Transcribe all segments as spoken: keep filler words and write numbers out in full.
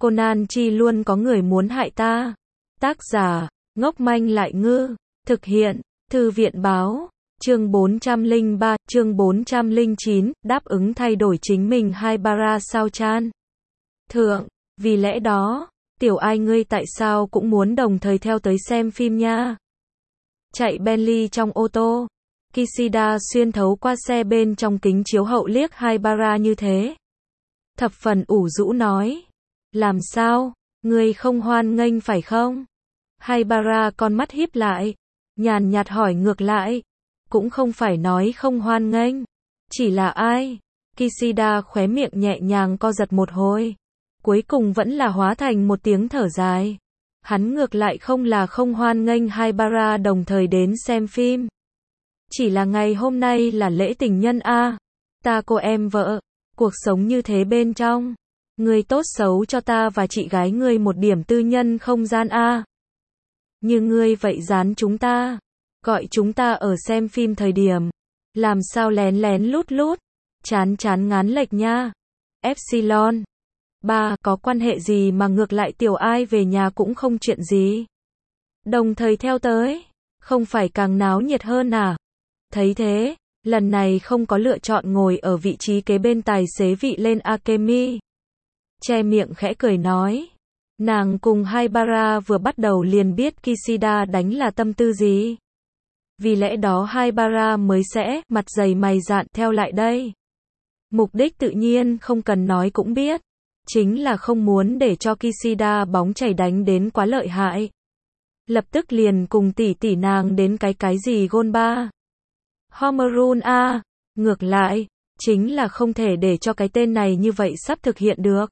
Conan chi luôn có người muốn hại ta. Tác giả, ngốc manh lại ngư. Thực hiện, Thư viện báo. Chương bốn trăm lẻ ba, chương bốn trăm lẻ chín, đáp ứng thay đổi chính mình Haibara sao chan. Thượng, vì lẽ đó, tiểu ai ngươi tại sao cũng muốn đồng thời theo tới xem phim nha. Chạy Bentley trong ô tô. Kishida xuyên thấu qua xe bên trong kính chiếu hậu liếc Haibara như thế. Thập phần ủ rũ nói. Làm sao, ngươi không hoan nghênh phải không? Haibara con mắt híp lại, nhàn nhạt hỏi ngược lại. Cũng không phải nói không hoan nghênh. Chỉ là ai? Kishida khóe miệng nhẹ nhàng co giật một hồi. Cuối cùng vẫn là hóa thành một tiếng thở dài. Hắn ngược lại không là không hoan nghênh Haibara đồng thời đến xem phim. Chỉ là ngày hôm nay là lễ tình nhân a. Ta cô em vợ, cuộc sống như thế bên trong. Ngươi tốt xấu cho ta và chị gái ngươi một điểm tư nhân không gian a. Như ngươi vậy dán chúng ta. Gọi chúng ta ở xem phim thời điểm. Làm sao lén lén lút lút. Chán chán ngán lệch nha. Epsilon. Ba, có quan hệ gì mà ngược lại tiểu ai về nhà cũng không chuyện gì. Đồng thời theo tới. Không phải càng náo nhiệt hơn à? Thấy thế, lần này không có lựa chọn ngồi ở vị trí kế bên tài xế vị lên Akemi. Che miệng khẽ cười nói. Nàng cùng Haibara vừa bắt đầu liền biết Kishida đánh là tâm tư gì. Vì lẽ đó Haibara mới sẽ mặt dày mày dạn theo lại đây. Mục đích tự nhiên không cần nói cũng biết. Chính là không muốn để cho Kishida bóng chảy đánh đến quá lợi hại. Lập tức liền cùng tỷ tỷ nàng đến cái cái gì gôn ba. Homerun a, ngược lại, chính là không thể để cho cái tên này như vậy sắp thực hiện được.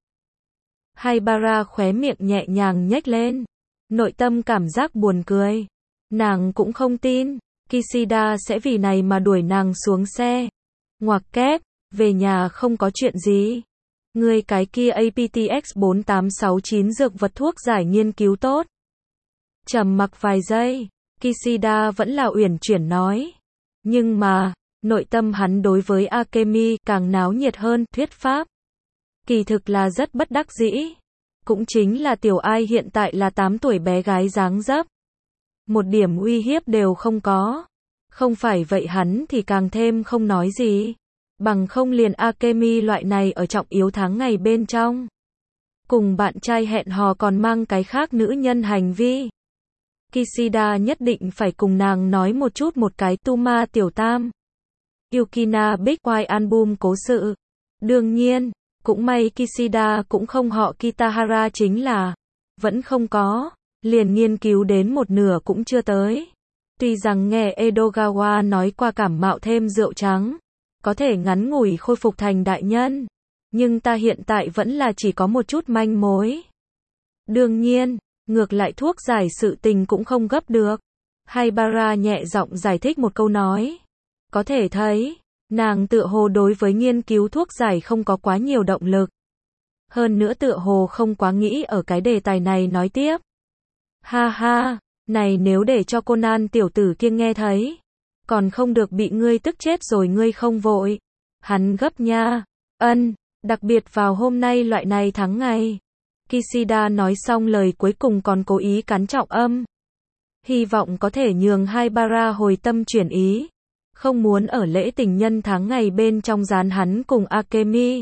Haibara khóe miệng nhẹ nhàng nhếch lên. Nội tâm cảm giác buồn cười. Nàng cũng không tin Kishida sẽ vì này mà đuổi nàng xuống xe. Ngoặc kép, về nhà không có chuyện gì. Ngươi cái kia a pê tê x bốn tám sáu chín dược vật thuốc giải nghiên cứu tốt. Trầm mặc vài giây, Kishida vẫn là uyển chuyển nói. Nhưng mà, nội tâm hắn đối với Akemi càng náo nhiệt hơn thuyết pháp. Kỳ thực là rất bất đắc dĩ. Cũng chính là tiểu ai hiện tại là tám tuổi bé gái dáng dấp. Một điểm uy hiếp đều không có. Không phải vậy hắn thì càng thêm không nói gì. Bằng không liền Akemi loại này ở trọng yếu tháng ngày bên trong. Cùng bạn trai hẹn hò còn mang cái khác nữ nhân hành vi. Kishida nhất định phải cùng nàng nói một chút một cái Tuma tiểu tam. Yukina Big White album cố sự. Đương nhiên, cũng may Kishida cũng không họ Kitahara chính là. Vẫn không có. Liền nghiên cứu đến một nửa cũng chưa tới. Tuy rằng nghe Edogawa nói qua cảm mạo thêm rượu trắng. Có thể ngắn ngủi khôi phục thành đại nhân. Nhưng ta hiện tại vẫn là chỉ có một chút manh mối. Đương nhiên, ngược lại thuốc giải sự tình cũng không gấp được. Haibara nhẹ giọng giải thích một câu nói. Có thể thấy, nàng tựa hồ đối với nghiên cứu thuốc giải không có quá nhiều động lực. Hơn nữa tựa hồ không quá nghĩ ở cái đề tài này nói tiếp. Ha ha, này nếu để cho Conan tiểu tử kia nghe thấy. Còn không được bị ngươi tức chết rồi ngươi không vội. Hắn gấp nha. Ân, đặc biệt vào hôm nay loại này tháng ngày. Kishida nói xong lời cuối cùng còn cố ý cắn trọng âm. Hy vọng có thể nhường Haibara hồi tâm chuyển ý. Không muốn ở lễ tình nhân tháng ngày bên trong dán hắn cùng Akemi.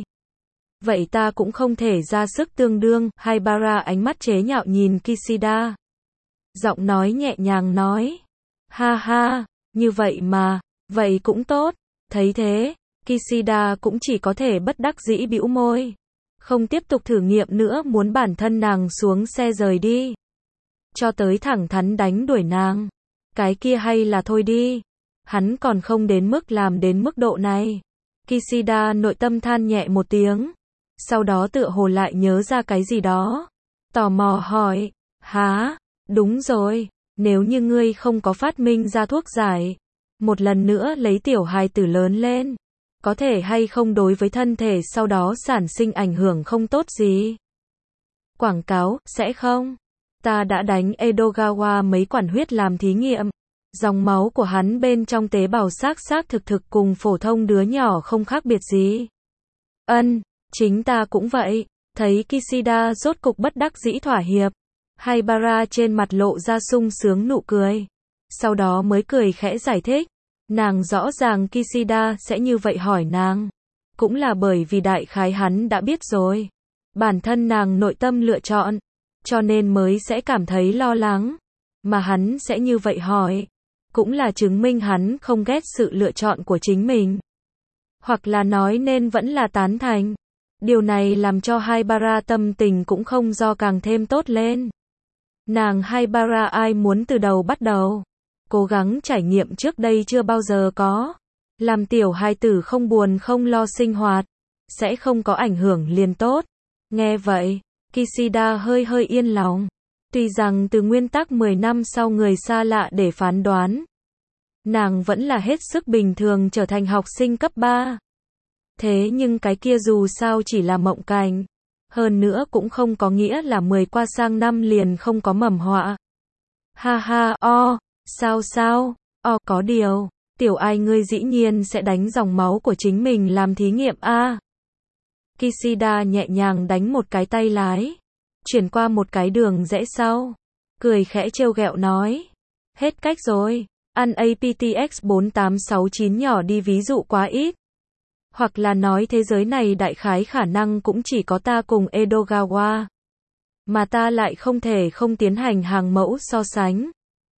Vậy ta cũng không thể ra sức tương đương. Haibara ánh mắt chế nhạo nhìn Kishida. Giọng nói nhẹ nhàng nói. Ha ha. Như vậy mà, vậy cũng tốt. Thấy thế, Kishida cũng chỉ có thể bất đắc dĩ bĩu môi. Không tiếp tục thử nghiệm nữa muốn bản thân nàng xuống xe rời đi. Cho tới thẳng thắn đánh đuổi nàng. Cái kia hay là thôi đi. Hắn còn không đến mức làm đến mức độ này. Kishida nội tâm than nhẹ một tiếng. Sau đó tựa hồ lại nhớ ra cái gì đó. Tò mò hỏi, há, đúng rồi. Nếu như ngươi không có phát minh ra thuốc giải, một lần nữa lấy tiểu hài tử lớn lên, có thể hay không đối với thân thể sau đó sản sinh ảnh hưởng không tốt gì? Quảng cáo, sẽ không? Ta đã đánh Edogawa mấy quản huyết làm thí nghiệm. Dòng máu của hắn bên trong tế bào xác xác thực thực cùng phổ thông đứa nhỏ không khác biệt gì. Ân, chính ta cũng vậy. Thấy Kishida rốt cục bất đắc dĩ thỏa hiệp, Haibara trên mặt lộ ra sung sướng nụ cười. Sau đó mới cười khẽ giải thích. Nàng rõ ràng Kishida sẽ như vậy hỏi nàng. Cũng là bởi vì đại khái hắn đã biết rồi. Bản thân nàng nội tâm lựa chọn. Cho nên mới sẽ cảm thấy lo lắng. Mà hắn sẽ như vậy hỏi. Cũng là chứng minh hắn không ghét sự lựa chọn của chính mình. Hoặc là nói nên vẫn là tán thành. Điều này làm cho Haibara tâm tình cũng không do càng thêm tốt lên. Nàng Haibara ai muốn từ đầu bắt đầu. Cố gắng trải nghiệm trước đây chưa bao giờ có. Làm tiểu hài tử không buồn không lo sinh hoạt. Sẽ không có ảnh hưởng liền tốt. Nghe vậy, Kishida hơi hơi yên lòng. Tuy rằng từ nguyên tắc mười năm sau người xa lạ để phán đoán. Nàng vẫn là hết sức bình thường trở thành học sinh cấp ba. Thế nhưng cái kia dù sao chỉ là mộng cảnh. Hơn nữa cũng không có nghĩa là mười qua sang năm liền không có mầm họa. Ha ha, o, sao sao, o, có điều, tiểu ai ngươi dĩ nhiên sẽ đánh dòng máu của chính mình làm thí nghiệm a. Kishida nhẹ nhàng đánh một cái tay lái, chuyển qua một cái đường rẽ sau, cười khẽ trêu ghẹo nói, hết cách rồi, ăn a pê tê x bốn tám sáu chín nhỏ đi ví dụ quá ít. Hoặc là nói thế giới này đại khái khả năng cũng chỉ có ta cùng Edogawa. Mà ta lại không thể không tiến hành hàng mẫu so sánh.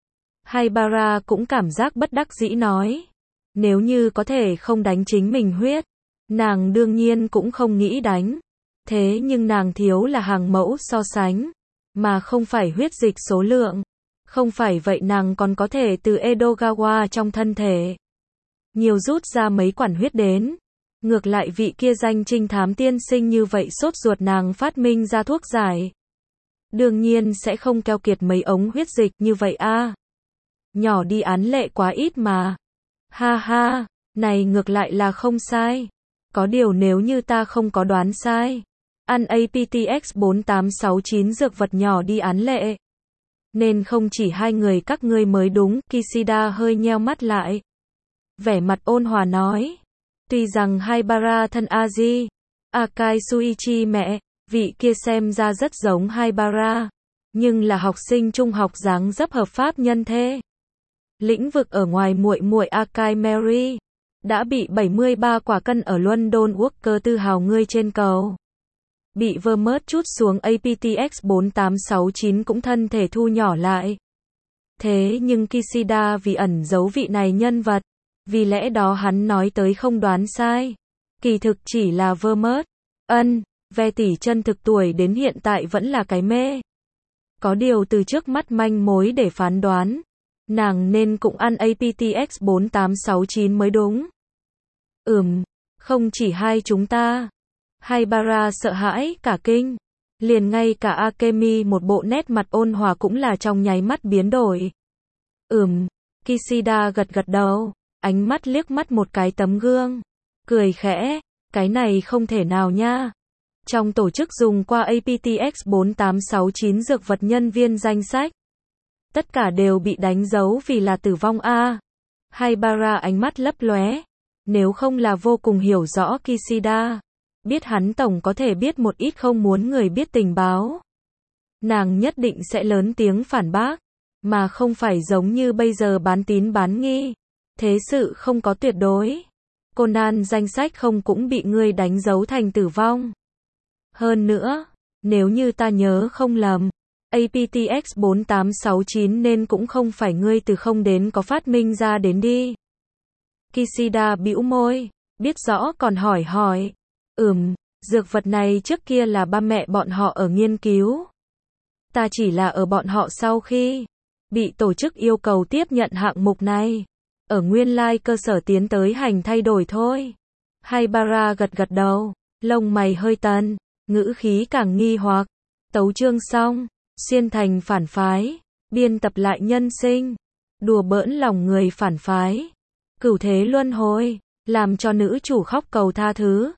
Haibara cũng cảm giác bất đắc dĩ nói. Nếu như có thể không đánh chính mình huyết, nàng đương nhiên cũng không nghĩ đánh. Thế nhưng nàng thiếu là hàng mẫu so sánh, mà không phải huyết dịch số lượng. Không phải vậy nàng còn có thể từ Edogawa trong thân thể nhiều rút ra mấy quản huyết đến. Ngược lại vị kia danh trinh thám tiên sinh như vậy sốt ruột nàng phát minh ra thuốc giải. Đương nhiên sẽ không keo kiệt mấy ống huyết dịch như vậy a. Nhỏ đi án lệ quá ít mà. Ha ha, này ngược lại là không sai. Có điều nếu như ta không có đoán sai. Ăn a pê tê x bốn tám sáu chín dược vật nhỏ đi án lệ. Nên không chỉ hai người các ngươi mới đúng. Kishida hơi nheo mắt lại. Vẻ mặt ôn hòa nói. Tuy rằng Haibara thân Aji, Akai Suichi mẹ, vị kia xem ra rất giống Haibara, nhưng là học sinh trung học dáng dấp hợp pháp nhân thế. Lĩnh vực ở ngoài muội muội Akai Mary đã bị bảy mươi ba quả cân ở London Walker tự hào ngươi trên cầu. Bị Vermont chút xuống a pê tê x bốn tám sáu chín cũng thân thể thu nhỏ lại. Thế nhưng Kishida vì ẩn giấu vị này nhân vật, vì lẽ đó hắn nói tới không đoán sai. Kỳ thực chỉ là Vermont. Ân, ve tỷ chân thực tuổi đến hiện tại vẫn là cái mê. Có điều từ trước mắt manh mối để phán đoán. Nàng nên cũng ăn a pê tê x bốn tám sáu chín mới đúng. Ừm, không chỉ hai chúng ta. Haibara sợ hãi cả kinh. Liền ngay cả Akemi một bộ nét mặt ôn hòa cũng là trong nháy mắt biến đổi. Ừm, Kishida gật gật đầu. Ánh mắt liếc mắt một cái tấm gương. Cười khẽ, cái này không thể nào nha. Trong tổ chức dùng qua a pê tê x bốn tám sáu chín dược vật nhân viên danh sách. Tất cả đều bị đánh dấu vì là tử vong a. Haibara ánh mắt lấp lóe. Nếu không là vô cùng hiểu rõ Kishida. Biết hắn tổng có thể biết một ít không muốn người biết tình báo. Nàng nhất định sẽ lớn tiếng phản bác. Mà không phải giống như bây giờ bán tín bán nghi. Thế sự không có tuyệt đối. Conan danh sách không cũng bị ngươi đánh dấu thành tử vong. Hơn nữa, nếu như ta nhớ không lầm, a pê tê x bốn tám sáu chín nên cũng không phải ngươi từ không đến có phát minh ra đến đi. Kishida bĩu môi, biết rõ còn hỏi hỏi. Ừm, dược vật này trước kia là ba mẹ bọn họ ở nghiên cứu. Ta chỉ là ở bọn họ sau khi bị tổ chức yêu cầu tiếp nhận hạng mục này. Ở nguyên lai like cơ sở tiến tới hành thay đổi thôi. Haibara gật gật đầu, lông mày hơi tần, ngữ khí càng nghi hoặc. Tấu chương xong, xuyên thành phản phái, biên tập lại nhân sinh, đùa bỡn lòng người phản phái, cửu thế luân hồi, làm cho nữ chủ khóc cầu tha thứ.